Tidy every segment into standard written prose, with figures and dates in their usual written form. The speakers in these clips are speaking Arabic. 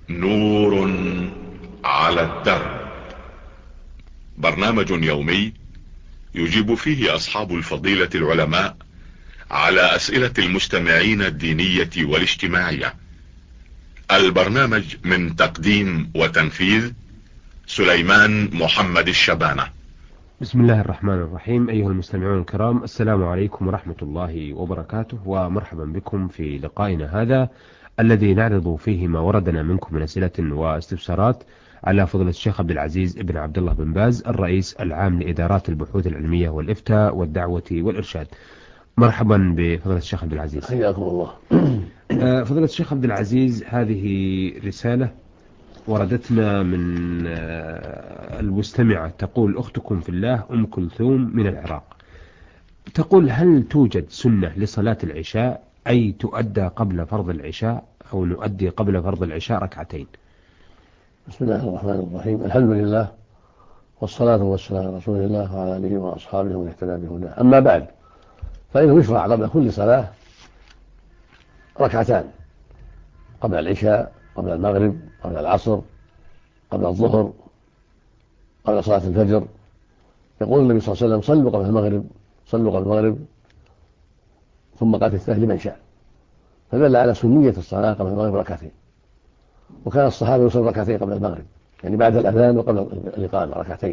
نور على الدرب. برنامج يومي يجيب فيه أصحاب الفضيلة العلماء على أسئلة المستمعين الدينية والاجتماعية. البرنامج من تقديم وتنفيذ سليمان محمد الشبانة. بسم الله الرحمن الرحيم. أيها المستمعون الكرام، السلام عليكم ورحمة الله وبركاته، ومرحبا بكم في لقائنا هذا الذي نعرض فيه ما وردنا منكم من أسئلة واستفسارات على فضيلة الشيخ عبد العزيز بن عبد الله بن باز، الرئيس العام لإدارات البحوث العلمية والإفتاء والدعوة والإرشاد. مرحبا بفضيلة الشيخ عبد العزيز. حياكم الله. فضيلة الشيخ عبد العزيز، هذه رسالة وردتنا من المستمعة تقول: أختكم في الله أم كلثوم من العراق، تقول: هل توجد سنة لصلاة العشاء، أي تؤدى قبل فرض العشاء، أو نؤدي قبل فرض العشاء ركعتين؟ بسم الله الرحمن الرحيم. الحمد لله والصلاة والسلام على رسول الله وعلى آله وأصحابه ومن اهتدى بهداه. أما بعد، فإنه يشرع قبل كل صلاة ركعتان، قبل العشاء، قبل المغرب، قبل العصر، قبل الظهر، قبل صلاة الفجر. يقول النبي صلى الله عليه وسلم: صلوا قبل المغرب، صلوا قبل المغرب ثم قاتل الثاني لمن شاء. فدل على سنية الصلاة قبل المغرب ركعتين. وكان الصحابة يصلون ركعتين قبل المغرب، يعني بعد الأذان وقبل الإقامة ركعتين،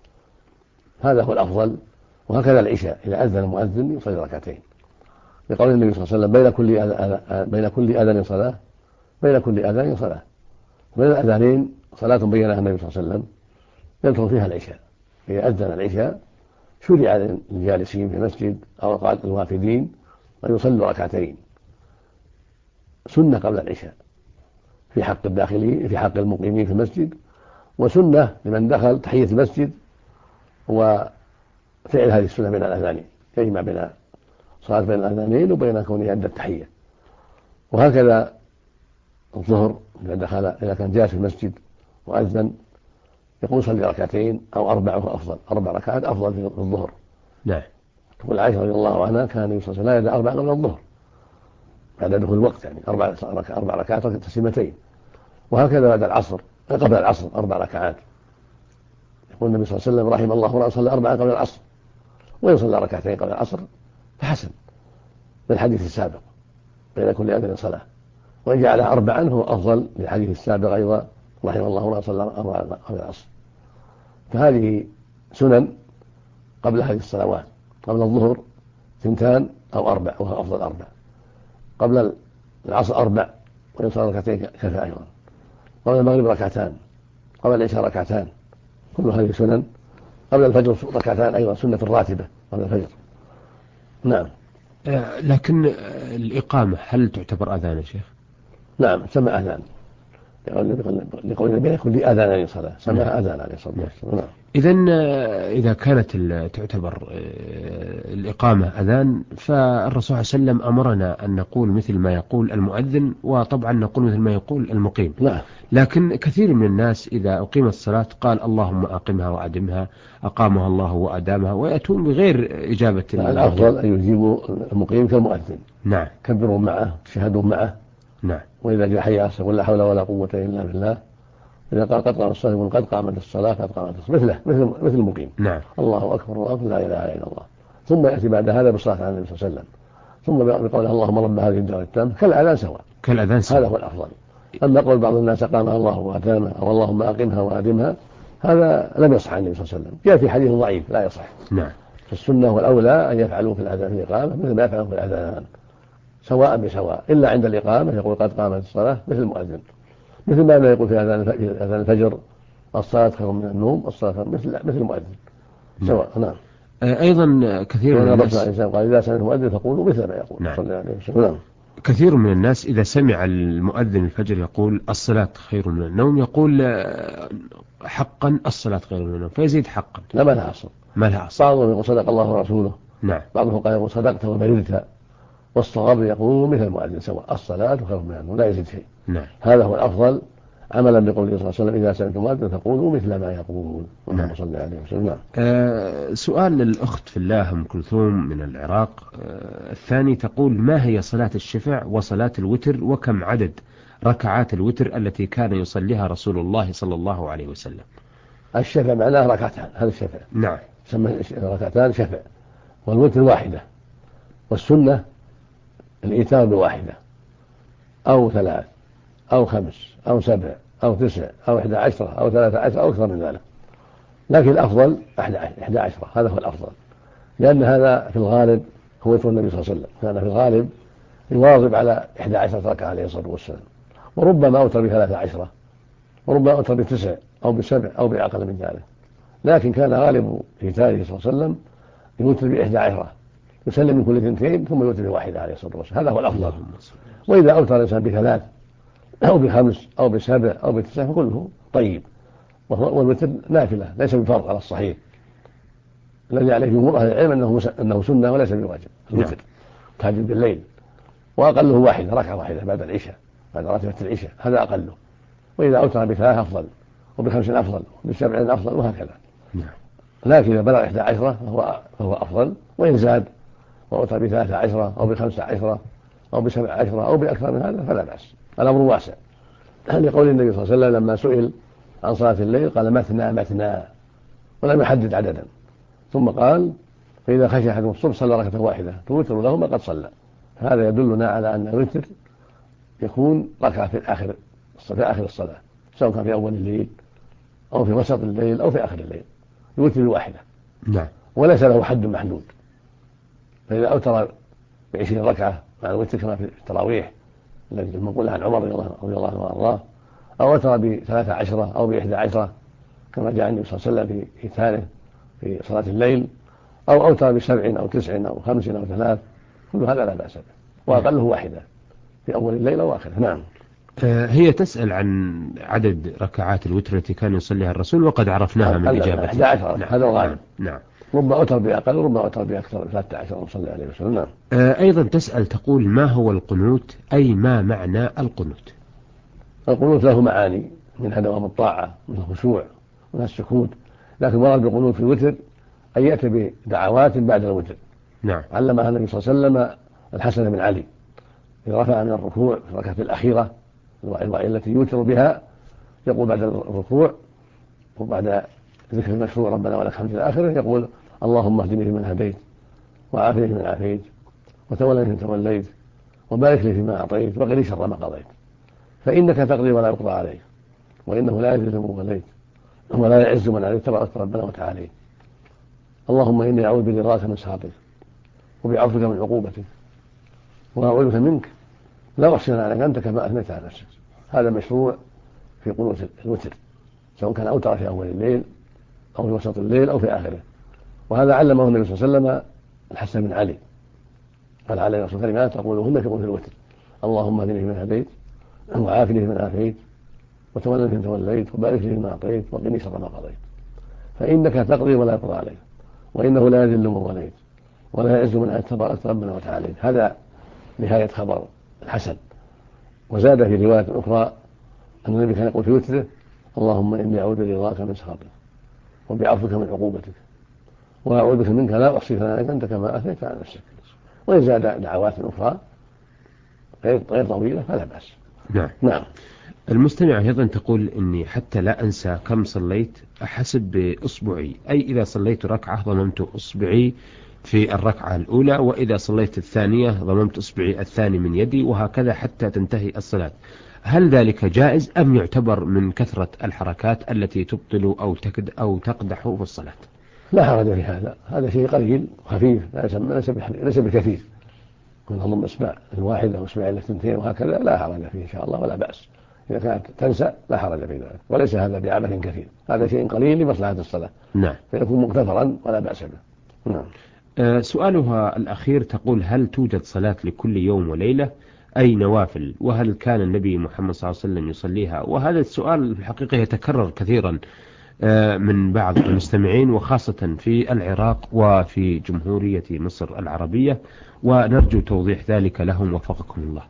هذا هو الأفضل. وهكذا العشاء، إذا أذن المؤذن يصلي ركعتين، لقول النبي صلى الله عليه وسلم: بين كل أذان صلاة، بين كل أذان صلاة. بين الأذانين صلاة بينها النبي صلى الله عليه وسلم يذكر فيها العشاء. إذا أذن العشاء شرع للجالسين في المسجد أو الوافدين أن يصلوا ركعتين سنة قبل العشاء، في حق الداخلين، في حق المقيمين في المسجد، وسنة لمن دخل تحية المسجد وفعل هذه السنة بين الأذانين، يجمع بين صلاة بين الأذانين وبين كونه أدى التحية. وهكذا الظهر، إذا كان جالس في المسجد وأذن يقول: صلي ركعتين أو أربع، وهو أفضل، 4 ركعات أفضل في الظهر. نعم. تقول عائشة رضي الله عنها: كان النبي صلى الله عليه وسلم لا يدع 4 قبل الظهر، بعد دخول الوقت، يعني 4 ركعات تسليمتين. وهكذا بعد العصر، قبل العصر 4 ركعات. يقول النبي صلى الله عليه وسلم: رحم الله رجلا صلى 4 قبل العصر، ويصلى ركعتين قبل العصر، فحسن للحديث السابق بين كل أذان صلاة. وإن جعلها 4 هو أفضل للحديث السابق أيضا: رحم الله رجلا صلى 4 قبل العصر. فهذه سنن قبل هذه الصلوات. قبل الظهر 2 أو 4، وهو أفضل 4. قبل العصر 4، ويصلى ركعتين كفى أيضا. قبل المغرب 2 قبل العشاء 2. كل هذه سنن. قبل الفجر 2 أيضا، سنة راتبة قبل الفجر. نعم. لكن الإقامة هل تعتبر أذان يا شيخ؟ نعم، سمى أذان، لقول النبي: كل أذان صلاة، سماها أذان عليه الصلاة والسلام. نعم. إذن إذا كانت تعتبر الإقامة أذان، فالرسول صلى الله عليه وسلم أمرنا أن نقول مثل ما يقول المؤذن، وطبعا نقول مثل ما يقول المقيم. نعم. لكن كثير من الناس إذا أقيمت الصلاة قال: اللهم أقمها وأدمها، أقامها الله وأدامها، ويأتون بغير إجابة. الأفضل أن يجيبوا المقيم كالمؤذن. نعم. كبروا معه، شهدوا معه. نعم. وإذا جاء حي على الصلاة يقول: لا حول ولا قوة إلا بالله. إذا قال: قد قامت الصلاة يقول: قد قامت الصلاة، قد قامت الصلاة، مثل المقيم. نعم. الله أكبر، الله أكبر، لا إله إلا الله. ثم يأتي بعد هذا بالصلاة على النبي صلى الله عليه وسلم، ثم بقول: اللهم رب هذه الدعوة التامة، كالأذان سواء. هذا هو الأفضل. أما قول بعض الناس: أقامها الله وأدامها، أو اللهم أقمها وأدمها، هذا لم يصح عن النبي صلى الله عليه وسلم، جاء في حديث ضعيف لا يصح. نعم. فالسنة والأولى أن يفعلوا في الأذان في الإقامة مثل ما يفعلون في الأذان، سواء بسواء، إلا عند الإقامة يقول: قد قامت الصلاة، مثل المؤذن، مثل ما يقول في أذان الفجر: الصلاة خير من النوم، الصلاة مثل المؤذن، سواء. نعم. أيضا كثير من الناس قال: إذا سمع المؤذن فقولوا مثل ما يقول. نعم. صلى عليه وسلم. نعم. كثير من الناس إذا سمع المؤذن الفجر يقول: الصلاة خير من النوم، يقول: حقا الصلاة خير من النوم، فيزيد حقا. لا، ما لها أصل. بعضهم يقول: صدق الله ورسوله. نعم. بعضهم قال: يقول: صدقت وبررت. والصواب يقول مثل المؤذن سواء: الصلاة خير من النوم، لا يزيد شيء. نعم. هذا هو الأفضل، عملا بقوله صلى الله عليه وسلم: إذا سمعتم المؤذن فقولوا مثل ما يقول. اللهم صل عليه وسلم. نعم. سؤال للأخت في الله أم كلثوم من العراق. الثاني تقول: ما هي صلاة الشفع وصلاة الوتر، وكم عدد ركعات الوتر التي كان يصليها رسول الله صلى الله عليه وسلم؟ الشفع معناه ركعتان، هذا الشفع نعم. يسمى ركعتان شفع، والوتر واحدة، والسنة الإيتار بواحدة أو 3 أو 5 أو 7 أو 9 أو 11 أو 13 أو أكثر من ذلك، لكن الأفضل 11، هذا هو الأفضل، لأن هذا في الغالب هو وتر النبي صلى الله عليه وسلم، كان في الغالب يواظب على 11 ركعة عليه الصلاة والسلام، وربما أوتر ب13، وربما أوتر ب9 أو ب7 أو بأقل من ذلك، لكن كان غالب إيتاره صلى الله عليه وسلم يوتر ب11، يسلم من كل 2 ثم يوتر بواحدة عليه الصلاة والسلام، هذا هو الأفضل. وإذا أوتر الإنسان ب3 أو ب5 أو ب7 أو ب9 فكله طيب، والوتر نافلة ليس بفرض على الصحيح، الذي عليه جمهور أهل العلم أنه سنة وليس بواجب الوتر تهجد بالليل، وأقله واحدة، ركعة واحدة بعد العشاء، بعد راتبة العشاء، هذا أقله. وإذا أوتر ب3 أفضل، وب5 أفضل، وب7 أفضل، وهكذا. لكن إذا بلغ 11 فهو أفضل، وإن زاد وأوتر ب13 أو ب15 أو ب17 أو بأكثر من هذا فلا بأس، الأمر واسع. لقول النبي صلى الله عليه وسلم لما سئل عن صلاة الليل قال مثنى مثنى، ولم يحدد عددا، ثم قال فإذا خشي أحدكم الصبح صلى ركعة واحدة توتر له ما قد صلى. هذا يدلنا على أن الوتر يكون ركعة في آخر الصلاة، سواء كان في أول الليل أو في وسط الليل أو في آخر الليل، الوتر واحدة. نعم. وليس له حد محدود، فإذا أوتر ب20 ركعة مع الوتر كما في التراويح الذي المنقول عن عمر رضي الله عنه وارضاه، أو أوتر ب13 أو ب11 كما جاء النبي صلى الله عليه وسلم في إيتاره في صلاة الليل، أو أوتر ب7 أو 9 أو 5 أو 3، كل هذا لا بأس به، وأقله واحدة في أول الليل أو آخره. نعم. هي تسأل عن عدد ركعات الوتر التي كان يصليها الرسول، وقد عرفناها من إجابة 11. نعم. هذا الغالب. نعم. ربما أوتر بأقل وربما أوتر بأكثر، 13 صلى عليه وسلم. نعم. أيضا تسأل تقول ما هو القنوت، أي ما معنى القنوت؟ القنوت له معاني، منها دوام الطاعة، من الخشوع، من السكوت، لكن مراد بالقنوت في الوتر أن يأتي بدعوات بعد الوتر. نعم. علمها النبي صلى الله عليه وسلم الحسن بن علي إذا رفع من الركوع في الركعة الأخيرة التي يوتر بها، يقول بعد الركوع وبعد ذكر المشروع ربنا ولك الحمد إلى آخره، يقول اللهم اهدني فيمن هديت، وعافني فيمن عافيت، وتولني فيمن توليت، وبارك لي فيما أعطيت، وقني شر ما قضيت، فإنك تقضي ولا يقضى عليك، وإنه لا يذل من وليت ولا يعز من عليك، تبارك ربنا وتعالى. اللهم إني أعوذ برضاك من سخطك، وبعفوك من عقوبتك، وأعوذ بك منك لا أحصي عليك أنت كما أثنيت على نفسك. هذا مشروع في قنوت الوتر، سواء كان أوتر في أول الليل أو في وسط الليل أو في آخره، وهذا علمه النبي صلى الله عليه وسلم الحسن بن علي، قال عليه الصلاة والسلام تقولهن في قنوت الوتر: اللهم اهدني فيمن هديت، وعافني فيمن عافيت، وتولني فيمن توليت، وبارك لي فيما أعطيت، وقني شر ما قضيت، فإنك تقضي ولا يقضى عليك، وإنه لا يذل من وليت ولا يعز من عليك، تبارك ربنا وتعالى. هذا نهاية خبر الحسن. وزاد في رواية أخرى أن النبي كان يقول في وتره: اللهم إني أعوذ برضاك من سخطك، وبعفوك من عقوبتك، وأعوذ بك منك لا أحصي ثناء أنت كما أثنيت على نفسك. وإن زاد دعوات أخرى غير طويلة فلا بأس. نعم. نعم. المستمع أيضا تقول إني حتى لا أنسى كم صليت أحسب بإصبعي، أي إذا صليت ركعة ضممت إصبعي في الركعة الأولى، وإذا صليت الثانية ضممت إصبعي الثاني من يدي، وهكذا حتى تنتهي الصلاة. هل ذلك جائز أم يعتبر من كثرة الحركات التي تبطل أو تقدح في الصلاة؟ لا حرج في هذا شيء قليل خفيف، ليس بكثير، كن تضم إصبع الواحدة أو إصبع الثنتين وهكذا لا حرج فيه إن شاء الله ولا بأس. إذا كانت تنسى لا حرج في ذلك، وليس هذا بعبث كثير، هذا شيء قليل لمصلحة الصلاة. نعم. فيكون مغتفرا ولا بأس به. نعم. سؤالها الأخير تقول هل توجد صلاة لكل يوم وليلة أي نوافل، وهل كان النبي محمد صلى الله عليه وسلم يصليها؟ وهذا السؤال في الحقيقة يتكرر كثيرا من بعض المستمعين، وخاصة في العراق وفي جمهورية مصر العربية، ونرجو توضيح ذلك لهم وفقكم الله.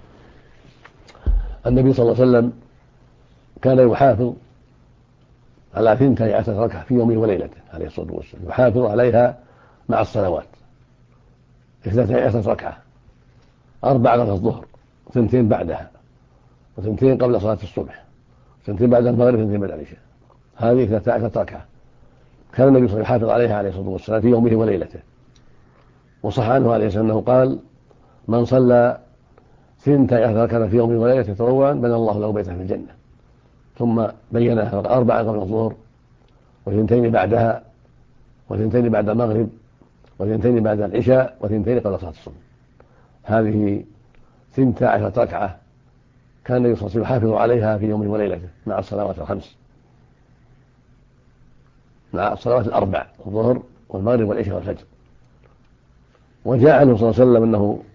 النبي صلى الله عليه وسلم كان يحافظ على 12 ركعة في يوم وليلته عليه الصلاة والسلام، يحافظ عليها مع الصلوات 12 ركعة، 4 قبل الظهر، 2 بعدها، وثنتين قبل صلاة الصبح، ثنتين بعد المغرب، ثنتين بعد العشاء. هذه 13 ركعة كان النبي صلى الله عليه وسلم يحافظ عليها عليه الصلاة والسلام في يومه وليلته. وصح عنه عليه السلام أنه قال: من صلى 12 ركعة في يومه وليلته تطوعا بنى الله له بيتا في الجنة. ثم بينها 4 قبل الظهر، وثنتين بعدها، وثنتين بعد المغرب، وثنتين بعد العشاء، وثنتين قبل صلاة الصبح. هذه 12 ركعة كان النبي صلى الله عليه وسلم يحافظ عليها في يومه وليلته مع الصلوات الخمس، مع الصلوات الأربع: الظهر والمغرب والعشاء والفجر. وجاء عنه صلى الله عليه وسلم أنه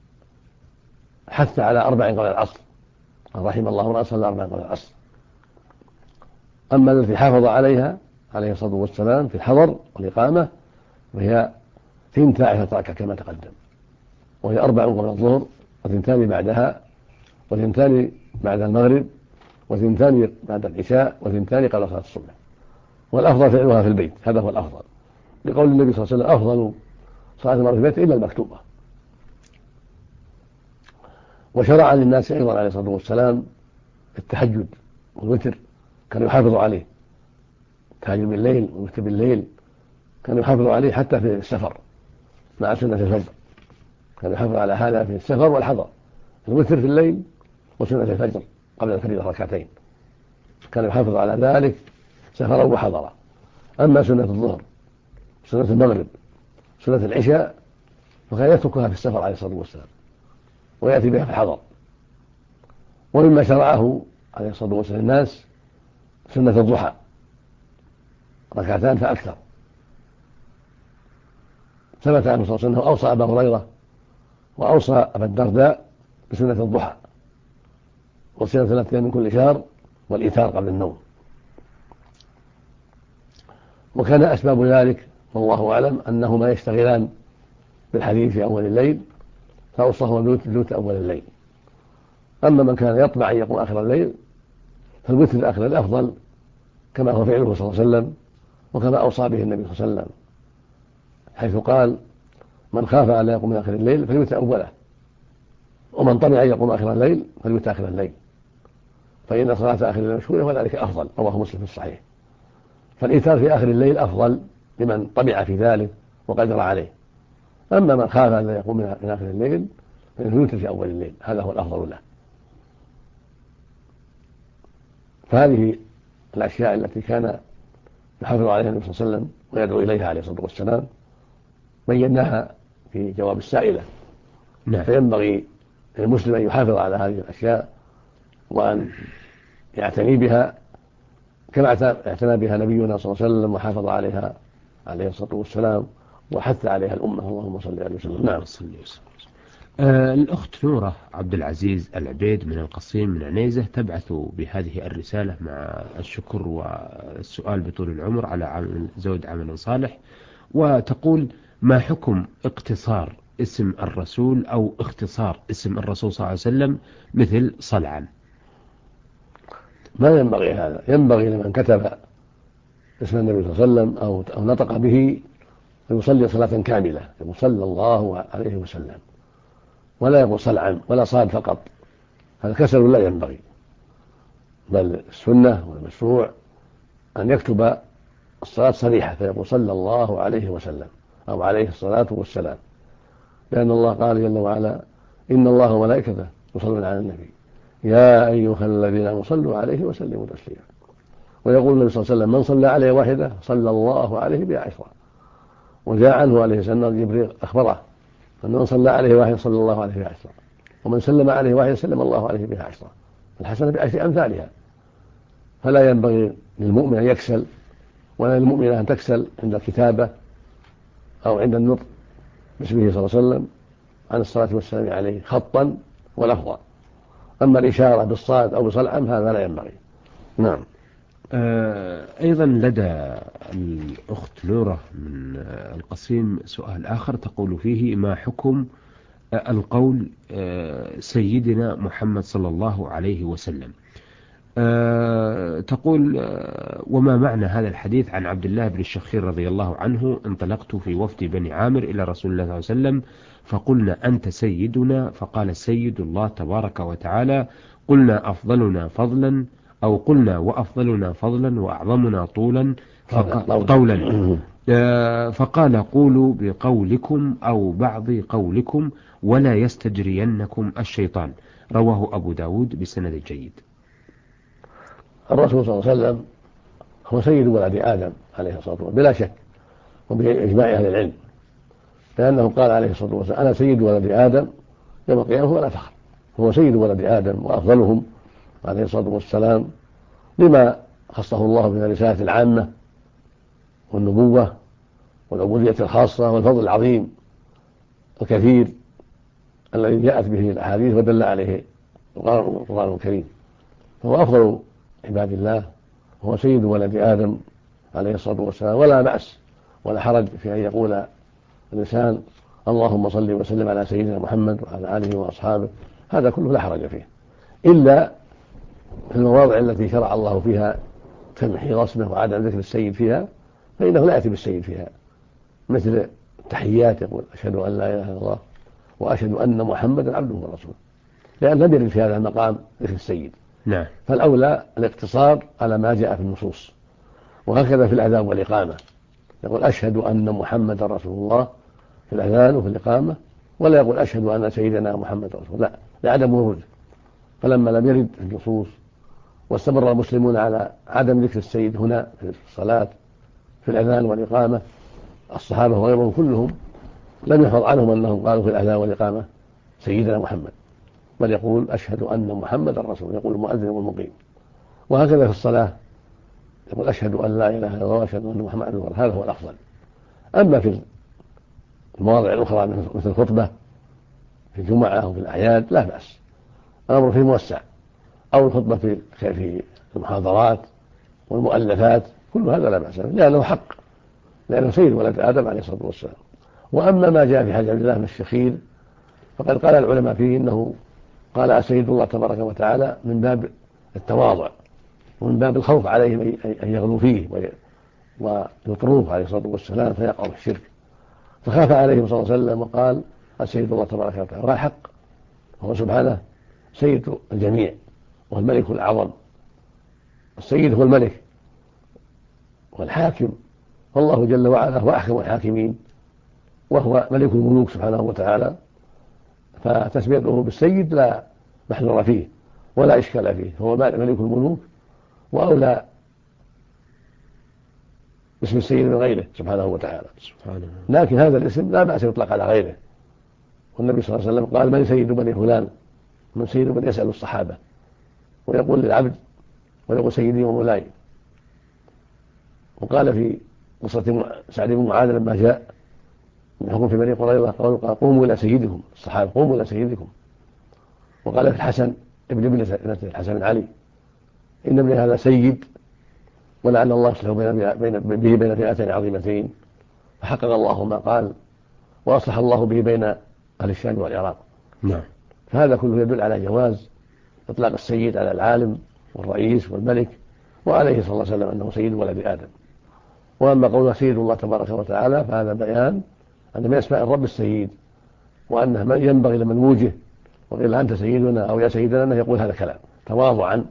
حث على 4 قبل العصر، قال: رحم الله امرأ صلى 4 قبل العصر. أما التي حافظ عليها عليه الصلاة والسلام في الحضر والإقامة وهي 12 ركعة كما تقدم، وهي 4 قبل الظهر، وثنتان بعدها، وثنتان بعد المغرب، وثنتان بعد العشاء، وثنتان قبل صلاة الصبح. والأفضل فعلها في البيت، هذا هو الأفضل، لقول النبي صلى الله عليه وسلم: أفضل صلاة المرء في البيت إلا المكتوبة. وشرع للناس أيضا عليه الصلاة والسلام التهجد والوتر، كان يحافظ عليه، التهجد بالليل والوتر بالليل كان يحافظ عليه حتى في السفر مع سنة الفجر، كان يحافظ على هذا في السفر والحضر، الوتر في الليل وسنة الفجر قبل الفريضة 2 ركعتين، كان يحافظ على ذلك سفرا وحضرا. أما سنة الظهر، سنة المغرب، سنة العشاء فكان يتركها في السفر عليه الصلاة والسلام ويأتي بها في الحضر. ومما شرعه عليه الصلاة والسلام الناس سنة الضحى 2 فأكثر. ثبت عنه صلى الله عليه وسلم أوصى أبا هريرة وأوصى أبا الدرداء بسنة الضحى وصيام 3 أيام من كل شهر والإيتار قبل النوم. وكان أسباب ذلك والله أعلم أنهما يشتغلان بالحديث في أول الليل، فأوصاهما بالوتر أول الليل. أما من كان يطمع أن يقوم آخر الليل فالوتر آخر الأفضل، كما هو فعله صلى الله عليه وسلم وكما أوصى به النبي صلى الله عليه وسلم، حيث قال: من خاف أن لا يقوم آخر الليل فليوتر أوله، ومن طمع أن يقوم آخر الليل فليوتر آخر الليل، فإن صلاة آخر الليل مشهورة وذلك أفضل، رواه مسلم في الصحيح. فالإيتار في آخر الليل أفضل لمن طمع في ذلك وقدر عليه. أما من خاف أن لا يقوم من آخر الليل فليوتر في أول الليل، هذا هو الأفضل له. فهذه الأشياء التي كان يحافظ عليها النبي صلى الله عليه وسلم ويدعو إليها عليه الصلاة والسلام بيناها في جواب السائلة. نعم. فينبغي للمسلم أن يحافظ على هذه الأشياء وأن يعتني بها كما اعتنى بها نبينا صلى الله عليه وسلم وحافظ عليها عليه الصلاة والسلام وحث عليها الأمة. اللهم صل عليه وسلم. نعم. الأخت نورة عبد العزيز العبيد من القصيم من عنيزة تبعث بهذه الرسالة مع الشكر والسؤال بطول العمر على زود عمل صالح، وتقول: ما حكم اقتصار اسم الرسول أو اختصار اسم الرسول صلى الله عليه وسلم مثل صلعا؟ ما ينبغي هذا، ينبغي لمن كتب اسم النبي صلى الله عليه وسلم أو نطق به فيصلي صلاة كاملة، يقول صلى الله عليه وسلم، ولا يقول صلعا ولا صاد فقط، هذا كسر لا ينبغي، بل السنة والمشروع أن يكتب الصلاة صريحة فيقول صلى الله عليه وسلم أو عليه الصلاة والسلام، لأن الله قال جل وعلا: إن الله وملائكته يصلون على النبي يا أيها الذين آمنوا صلوا عليه وسلموا تسليما. ويقول النبي صلى الله عليه وسلم: من صلى عليه واحدة صلى الله عليه بها 10. وجاء عنه عليه السلام جبريل أخبره أن من صلى عليه واحدة صلى الله عليه بها 10، ومن سلم عليه واحدة سلم الله عليه بها 10، الحسنة ب10 أمثالها. فلا ينبغي للمؤمن أن يكسل ولا للمؤمنة أن تكسل عند الكتابة أو عند النطق باسمه صلى الله عليه وسلم عن الصلاة والسلام عليه خطا ولفظا. أما الإشارة بالصاد أو بصلعم هذا لا ينبغي. نعم. أيضا لدى الأخت نورة من القصيم سؤال آخر تقول فيه: ما حكم القول سيدنا محمد صلى الله عليه وسلم؟ تقول: وما معنى هذا الحديث عن عبد الله بن الشخير رضي الله عنه: انطلقت في وفد بني عامر إلى رسول الله صلى الله عليه وسلم فقلنا: أنت سيدنا، فقال: سيد الله تبارك وتعالى، قلنا أفضلنا فضلا، أو قلنا وأفضلنا فضلا وأعظمنا طولا طولا. فقال قولوا بقولكم أو بعض قولكم ولا يستجرينكم الشيطان. رواه أبو داود بسند جيد. الرسول صلى الله عليه وسلم هو سيد ولد آدم عليه الصلاة والسلام بلا شك، وبإجماع أهل العلم، لأنه قال عليه الصلاة والسلام أنا سيد ولد آدم يوم القيامة ولا فخر. هو سيد ولد آدم وأفضلهم عليه الصلاة والسلام، لما خصه الله من الرسالة العامة والنبوة والعبودية الخاصة والفضل العظيم الكثير الذي جاءت به الأحاديث ودل عليه القرآن الكريم. فهو أفضل عباد الله، هو سيد ولد آدم عليه الصلاة والسلام، ولا بأس ولا حرج في أن يقول الإنسان اللهم صل وسلم على سيدنا محمد وعلى آله وأصحابه، هذا كله لا حرج فيه، إلا في المواضع التي شرع الله فيها تمحيص اسمه وعدم ذكر السيد فيها، فإنه لا يأتي بالسيد فيها، مثل التحيات يقول أشهد أن لا إله إلا الله وأشهد أن محمدا عبده ورسوله، لأن لم يرد في هذا المقام ذكر السيد. نعم. فالأولى الاقتصار على ما جاء في النصوص، وهكذا في الأذان والإقامة يقول أشهد أن محمدا رسول الله في الأذان وفي الإقامة، ولا يقول أشهد أن سيدنا محمد رسول الله، لا، لعدم ورود. فلما لم يرد في النصوص واستمر المسلمون على عدم ذكر السيد هنا في الصلاة في الأذان والإقامة، الصحابة وغيرهم كلهم لم يحفظ عنهم أنهم قالوا في الأذان والإقامة سيدنا محمد، بل يقول أشهد أن محمدا رسول، يقول المؤذن والمقيم. وهكذا في الصلاة يقول أشهد أن لا إله إلا الله وأشهد أن محمدا رسول الله، هذا هو الأفضل. أما في المواضع الأخرى مثل الخطبة في الجمعة أو في الأعياد لا بأس، الأمر فيه موسع، أو الخطبة في المحاضرات والمؤلفات، كل هذا لا بأس، لأنه حق، لأنه سيد ولد آدم عليه الصلاة والسلام. وأما ما جاء في حديث عبد الله بن الشخير فقد قال العلماء فيه إنه قال أسيد الله تبارك وتعالى من باب التواضع ومن باب الخوف عليهم أن يغلوا فيه ويطروه عليه الصلاة والسلام فيقعوا في الشرك، فخاف عليهم صلى الله عليه وسلم وقال السيد الله تبارك وتعالى، وهذا حق، هو سبحانه سيد الجميع وهو الملك الأعظم. السيد هو الملك والحاكم، فالله جل وعلا هو أحكم الحاكمين وهو ملك الملوك سبحانه وتعالى، فتسميته بالسيد لا محذور فيه ولا إشكال فيه، هو ملك الملوك وأولى اسم السيد من غيره سبحانه وتعالى. لكن هذا الاسم لا بأس يطلق على غيره، والنبي صلى الله عليه وسلم قال من سيد بني فلان، من سيد من يسأل الصحابة، ويقول للعبد ويقول سيدي ومولاي. وقال في قصة سعد بن معاذ لما جاء من حكم في بني قريظة قال قوموا إلى سيدكم، الصحابة قوموا إلى سيدكم. وقال في الحسن ابن الحسن بن علي إن ابن هذا سيد ولعل الله يصلح به بين فئتين عظيمتين، فحقق الله ما قال وأصلح الله به بين أهل الشام والعراق. نعم. فهذا كله يدل على جواز إطلاق السيد على العالم والرئيس والملك، وعليه صلى الله عليه وسلم أنه سيد ولد آدم. وأما قوله سيد الله تبارك وتعالى فهذا بيان أن من أسماء الرب السيد، وأنه ينبغي لمن وجه وقيل أنت سيدنا أو يا سيدنا أنه يقول هذا كلام تواضعا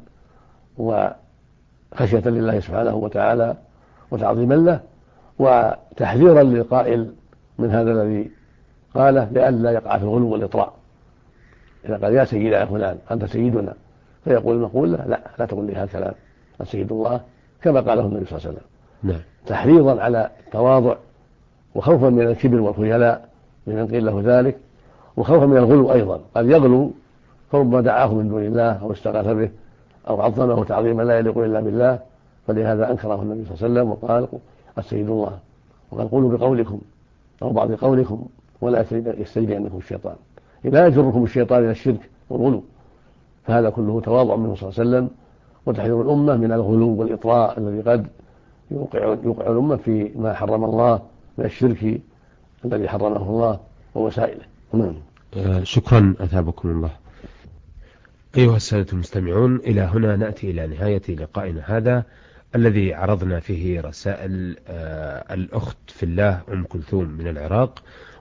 وخشية لله سبحانه وتعالى وتعظيما له، وتحذيرا للقائل من هذا الذي قاله لئلا يقع في الغلو والإطراء. إذا قال يا سيدي يا فلان أنت سيدنا، فيقول المقول له لا تقول لي هذا الكلام، السيد الله كما قاله النبي صلى الله عليه وسلم. نعم. تحريضا على التواضع وخوفا من الكبر والخيلاء لمن قيل له ذلك، وخوفا من الغلو أيضا، قد يغلو فربما دعاه من دون الله أو استغاث به أو عظمه تعظيما لا يليق إلا بالله، فلهذا أنكره النبي صلى الله عليه وسلم وقال السيد الله، وقال قولوا بقولكم أو بعض قولكم ولا يستجرينكم الشيطان، لا يجركم الشيطان إلى الشرك والغلو. فهذا كله تواضع منه صلى الله عليه وسلم وتحذير الأمة من الغلو والإطراء الذي قد يوقع الأمة في ما حرم الله من الشرك الذي حرمه الله ووسائله. شكرا أثابكم الله. أيها السادة المستمعون، إلى هنا نأتي إلى نهاية لقائنا هذا الذي عرضنا فيه رسائل الأخت في الله أم كلثوم من العراق،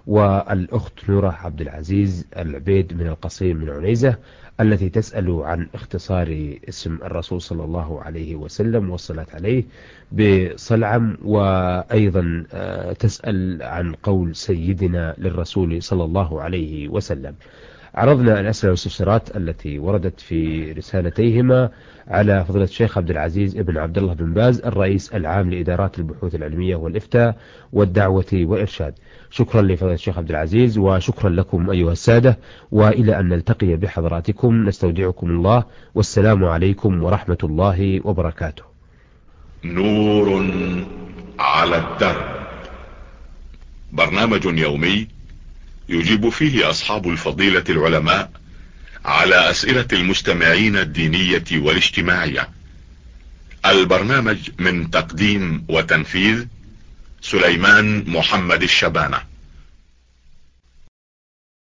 والأخت نورة عبد العزيز العبيد من القصيم من عنيزة، التي تسأل عن اختصار اسم الرسول صلى الله عليه وسلم والصلاة عليه بصلعم، وأيضا تسأل عن قول سيدنا للرسول صلى الله عليه وسلم. عرضنا الأسئلة والاستفسارات التي وردت في رسالتيهما على فضيلة الشيخ عبد العزيز ابن عبد الله بن باز الرئيس العام لإدارات البحوث العلمية والإفتاء والدعوة والإرشاد. شكرا لفضيلة الشيخ عبد العزيز، وشكرا لكم أيها السادة، وإلى أن نلتقي بحضراتكم نستودعكم الله، والسلام عليكم ورحمة الله وبركاته. نور على الدرب، برنامج يومي يجيب فيه أصحاب الفضيلة العلماء على أسئلة المستمعين الدينية والاجتماعية. البرنامج من تقديم وتنفيذ سليمان محمد الشبانة.